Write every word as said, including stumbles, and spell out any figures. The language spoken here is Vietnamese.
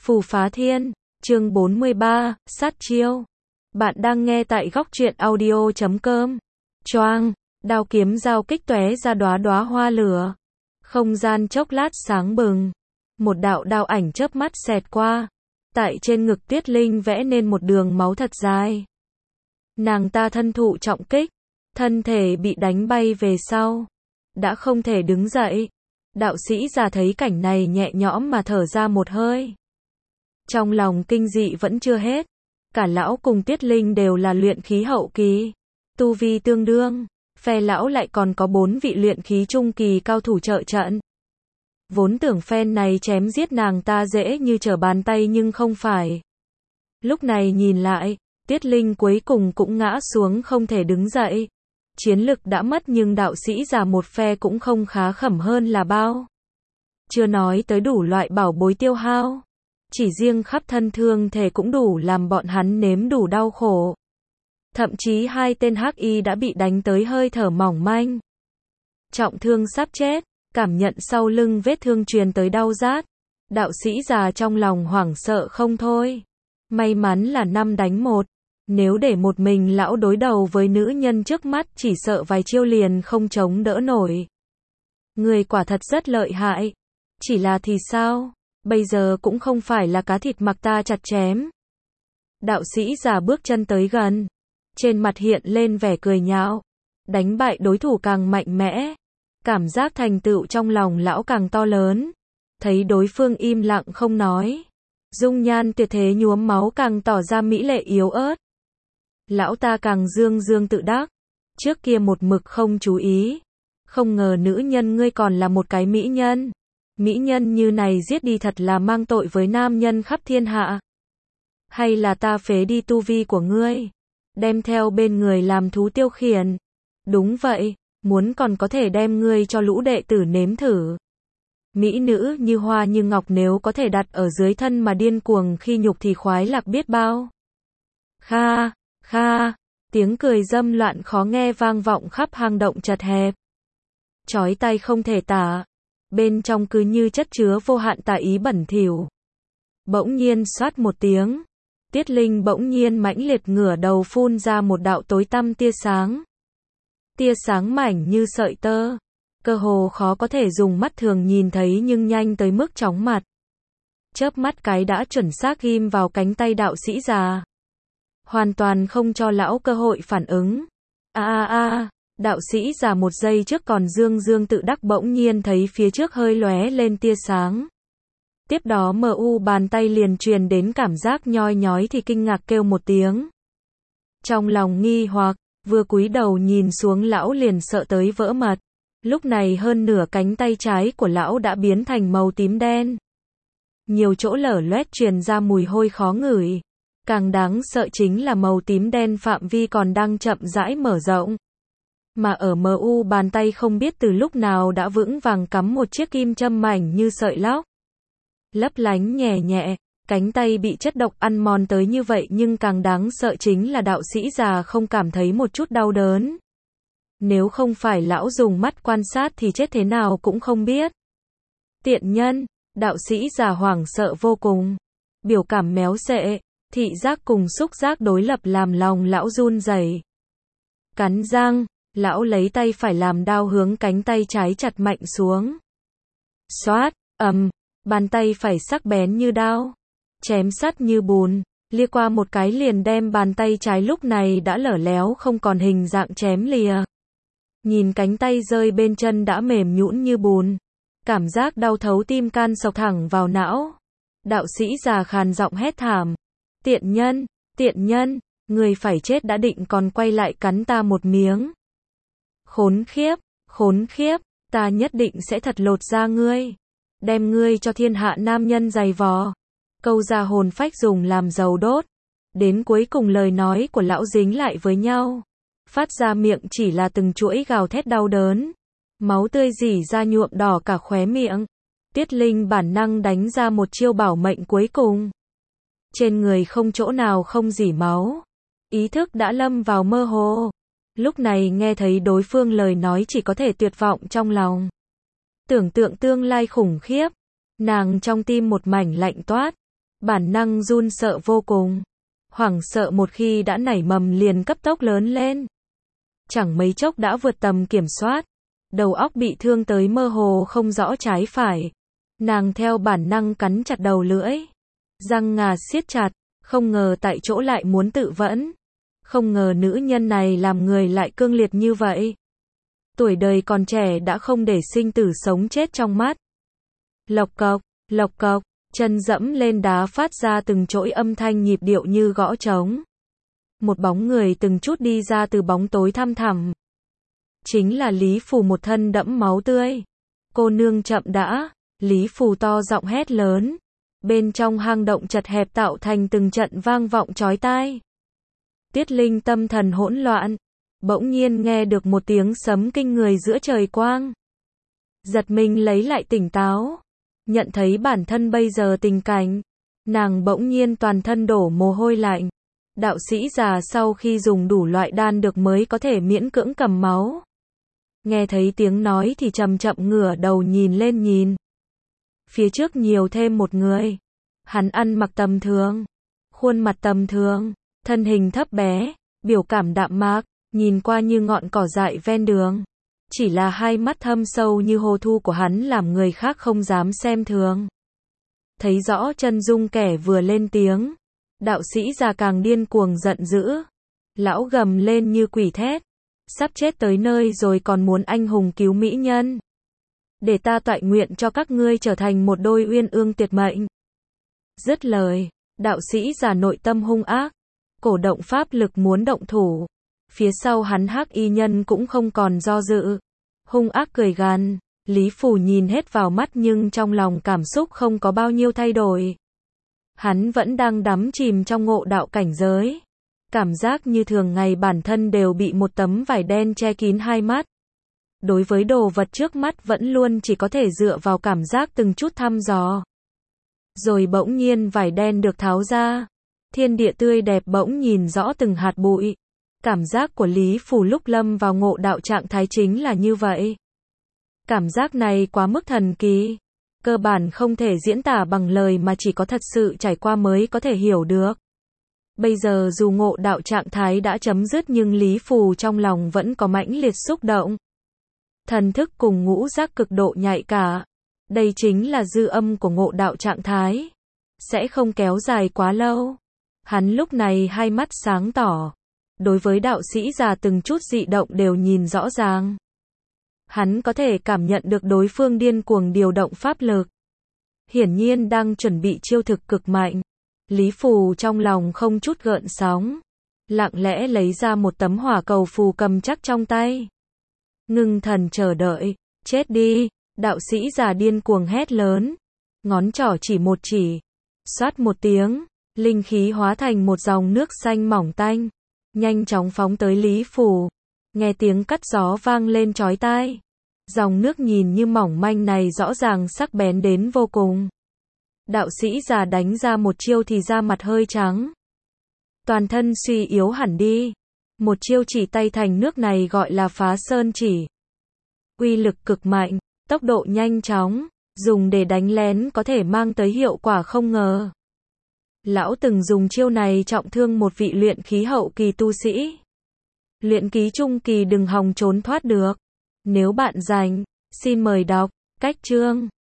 Phù Phá Thiên, chương bốn mươi ba, sát chiêu. Bạn đang nghe tại góc truyện audio chấm com. Choang, đao kiếm giao kích tóe ra đóa đóa hoa lửa. Không gian chốc lát sáng bừng. Một đạo đao ảnh chớp mắt xẹt qua. Tại trên ngực Tiết Linh vẽ nên một đường máu thật dài. Nàng ta thân thụ trọng kích, thân thể bị đánh bay về sau. Đã không thể đứng dậy. Đạo sĩ già thấy cảnh này nhẹ nhõm mà thở ra một hơi. Trong lòng kinh dị vẫn chưa hết. Cả lão cùng Tiết Linh đều là luyện khí hậu kỳ. Tu vi tương đương. Phe lão lại còn có bốn vị luyện khí trung kỳ cao thủ trợ trận. Vốn tưởng phen này chém giết nàng ta dễ như trở bàn tay nhưng không phải. Lúc này nhìn lại, Tiết Linh cuối cùng cũng ngã xuống không thể đứng dậy. Chiến lực đã mất nhưng đạo sĩ già một phe cũng không khá khẩm hơn là bao. Chưa nói tới đủ loại bảo bối tiêu hao. Chỉ riêng khắp thân thương thể cũng đủ làm bọn hắn nếm đủ đau khổ. Thậm chí hai tên hắc y đã bị đánh tới hơi thở mỏng manh. Trọng thương sắp chết, cảm nhận sau lưng vết thương truyền tới đau rát. Đạo sĩ già trong lòng hoảng sợ không thôi. May mắn là năm đánh một. Nếu để một mình lão đối đầu với nữ nhân trước mắt chỉ sợ vài chiêu liền không chống đỡ nổi. Người quả thật rất lợi hại. Chỉ là thì sao? Bây giờ cũng không phải là cá thịt mặc ta chặt chém. Đạo sĩ già bước chân tới gần. Trên mặt hiện lên vẻ cười nhạo. Đánh bại đối thủ càng mạnh mẽ. Cảm giác thành tựu trong lòng lão càng to lớn. Thấy đối phương im lặng không nói. Dung nhan tuyệt thế nhuốm máu càng tỏ ra mỹ lệ yếu ớt. Lão ta càng dương dương tự đắc. Trước kia một mực không chú ý. Không ngờ nữ nhân ngươi còn là một cái mỹ nhân. Mỹ nhân như này giết đi thật là mang tội với nam nhân khắp thiên hạ. Hay là ta phế đi tu vi của ngươi. Đem theo bên người làm thú tiêu khiển. Đúng vậy, muốn còn có thể đem ngươi cho lũ đệ tử nếm thử. Mỹ nữ như hoa như ngọc nếu có thể đặt ở dưới thân mà điên cuồng khi nhục thì khoái lạc biết bao. Kha, kha, tiếng cười dâm loạn khó nghe vang vọng khắp hang động chật hẹp. Chói tai không thể tả. Bên trong cứ như chất chứa vô hạn tà ý bẩn thỉu. Bỗng nhiên xoát một tiếng. Tiết Linh bỗng nhiên mãnh liệt ngửa đầu phun ra một đạo tối tăm tia sáng. Tia sáng mảnh như sợi tơ. Cơ hồ khó có thể dùng mắt thường nhìn thấy nhưng nhanh tới mức chóng mặt. Chớp mắt cái đã chuẩn xác ghim vào cánh tay đạo sĩ già. Hoàn toàn không cho lão cơ hội phản ứng. A a a, đạo sĩ già một giây trước còn dương dương tự đắc bỗng nhiên thấy phía trước hơi lóe lên tia sáng. Tiếp đó mờ u bàn tay liền truyền đến cảm giác nhoi nhói thì kinh ngạc kêu một tiếng. Trong lòng nghi hoặc, vừa cúi đầu nhìn xuống lão liền sợ tới vỡ mật. Lúc này hơn nửa cánh tay trái của lão đã biến thành màu tím đen. Nhiều chỗ lở loét truyền ra mùi hôi khó ngửi. Càng đáng sợ chính là màu tím đen phạm vi còn đang chậm rãi mở rộng. Mà ở mờ u bàn tay không biết từ lúc nào đã vững vàng cắm một chiếc kim châm mảnh như sợi lóc. Lấp lánh nhẹ nhẹ, cánh tay bị chất độc ăn mòn tới như vậy nhưng càng đáng sợ chính là đạo sĩ già không cảm thấy một chút đau đớn. Nếu không phải lão dùng mắt quan sát thì chết thế nào cũng không biết. Tiện nhân, đạo sĩ già hoảng sợ vô cùng. Biểu cảm méo xệ, thị giác cùng xúc giác đối lập làm lòng lão run rẩy. Cắn răng, lão lấy tay phải làm đao hướng cánh tay trái chặt mạnh xuống. Xoát, ầm, bàn tay phải sắc bén như đao, chém sắt như bùn, lia qua một cái liền đem bàn tay trái lúc này đã lở léo không còn hình dạng chém lìa. Nhìn cánh tay rơi bên chân đã mềm nhũn như bùn, cảm giác đau thấu tim can sộc thẳng vào não. Đạo sĩ già khàn giọng hét thảm, tiện nhân, tiện nhân, người phải chết đã định còn quay lại cắn ta một miếng. Khốn khiếp, khốn khiếp, ta nhất định sẽ thật lột da ngươi. Đem ngươi cho thiên hạ nam nhân giày vò. Câu ra hồn phách dùng làm dầu đốt. Đến cuối cùng lời nói của lão dính lại với nhau. Phát ra miệng chỉ là từng chuỗi gào thét đau đớn. Máu tươi rỉ ra nhuộm đỏ cả khóe miệng. Tiết Linh bản năng đánh ra một chiêu bảo mệnh cuối cùng. Trên người không chỗ nào không rỉ máu. Ý thức đã lâm vào mơ hồ. Lúc này nghe thấy đối phương lời nói chỉ có thể tuyệt vọng trong lòng. Tưởng tượng tương lai khủng khiếp. Nàng trong tim một mảnh lạnh toát. Bản năng run sợ vô cùng. Hoảng sợ một khi đã nảy mầm liền cấp tốc lớn lên. Chẳng mấy chốc đã vượt tầm kiểm soát. Đầu óc bị thương tới mơ hồ không rõ trái phải. Nàng theo bản năng cắn chặt đầu lưỡi. Răng ngà siết chặt, không ngờ tại chỗ lại muốn tự vẫn. Không ngờ nữ nhân này làm người lại cương liệt như vậy. Tuổi đời còn trẻ đã không để sinh tử sống chết trong mắt. Lộc cộc, lộc cộc, chân dẫm lên đá phát ra từng chuỗi âm thanh nhịp điệu như gõ trống. Một bóng người từng chút đi ra từ bóng tối thăm thẳm. Chính là Lý Phù, một thân đẫm máu tươi. Cô nương chậm đã, Lý Phù to giọng hét lớn. Bên trong hang động chật hẹp tạo thành từng trận vang vọng chói tai. Tiết Linh tâm thần hỗn loạn, bỗng nhiên nghe được một tiếng sấm kinh người giữa trời quang. Giật mình lấy lại tỉnh táo, nhận thấy bản thân bây giờ tình cảnh, nàng bỗng nhiên toàn thân đổ mồ hôi lạnh. Đạo sĩ già sau khi dùng đủ loại đan được mới có thể miễn cưỡng cầm máu. Nghe thấy tiếng nói thì chậm chậm ngửa đầu nhìn lên nhìn. Phía trước nhiều thêm một người. Hắn ăn mặc tầm thường, khuôn mặt tầm thường, thân hình thấp bé, biểu cảm đạm mạc, nhìn qua như ngọn cỏ dại ven đường. Chỉ là hai mắt thâm sâu như hồ thu của hắn làm người khác không dám xem thường. Thấy rõ chân dung kẻ vừa lên tiếng, đạo sĩ già càng điên cuồng giận dữ. Lão gầm lên như quỷ thét. Sắp chết tới nơi rồi còn muốn anh hùng cứu mỹ nhân. Để ta toại nguyện cho các ngươi trở thành một đôi uyên ương tuyệt mệnh. Dứt lời, đạo sĩ già nội tâm hung ác, cổ động pháp lực muốn động thủ. Phía sau hắn hắc y nhân cũng không còn do dự, hung ác cười gằn. Lý Phù nhìn hết vào mắt nhưng trong lòng cảm xúc không có bao nhiêu thay đổi. Hắn vẫn đang đắm chìm trong ngộ đạo cảnh giới. Cảm giác như thường ngày bản thân đều bị một tấm vải đen che kín hai mắt. Đối với đồ vật trước mắt vẫn luôn chỉ có thể dựa vào cảm giác từng chút thăm dò. Rồi bỗng nhiên vải đen được tháo ra. Thiên địa tươi đẹp bỗng nhìn rõ từng hạt bụi. Cảm giác của Lý Phù lúc lâm vào ngộ đạo trạng thái chính là như vậy. Cảm giác này quá mức thần kỳ. Cơ bản không thể diễn tả bằng lời mà chỉ có thật sự trải qua mới có thể hiểu được. Bây giờ dù ngộ đạo trạng thái đã chấm dứt nhưng Lý Phù trong lòng vẫn có mãnh liệt xúc động. Thần thức cùng ngũ giác cực độ nhạy cả. Đây chính là dư âm của ngộ đạo trạng thái. Sẽ không kéo dài quá lâu. Hắn lúc này hai mắt sáng tỏ. Đối với đạo sĩ già từng chút dị động đều nhìn rõ ràng. Hắn có thể cảm nhận được đối phương điên cuồng điều động pháp lực. Hiển nhiên đang chuẩn bị chiêu thực cực mạnh. Lý Phù trong lòng không chút gợn sóng. Lặng lẽ lấy ra một tấm hỏa cầu phù cầm chắc trong tay. Ngưng thần chờ đợi. Chết đi. Đạo sĩ già điên cuồng hét lớn. Ngón trỏ chỉ một chỉ. Xoát một tiếng. Linh khí hóa thành một dòng nước xanh mỏng tanh. Nhanh chóng phóng tới Lý Phù. Nghe tiếng cắt gió vang lên chói tai. Dòng nước nhìn như mỏng manh này rõ ràng sắc bén đến vô cùng. Đạo sĩ già đánh ra một chiêu thì da mặt hơi trắng. Toàn thân suy yếu hẳn đi. Một chiêu chỉ tay thành nước này gọi là phá sơn chỉ. Uy lực cực mạnh, tốc độ nhanh chóng, dùng để đánh lén có thể mang tới hiệu quả không ngờ. Lão từng dùng chiêu này trọng thương một vị luyện khí hậu kỳ tu sĩ. Luyện khí trung kỳ đừng hòng trốn thoát được. Nếu bạn rảnh, xin mời đọc cách chương.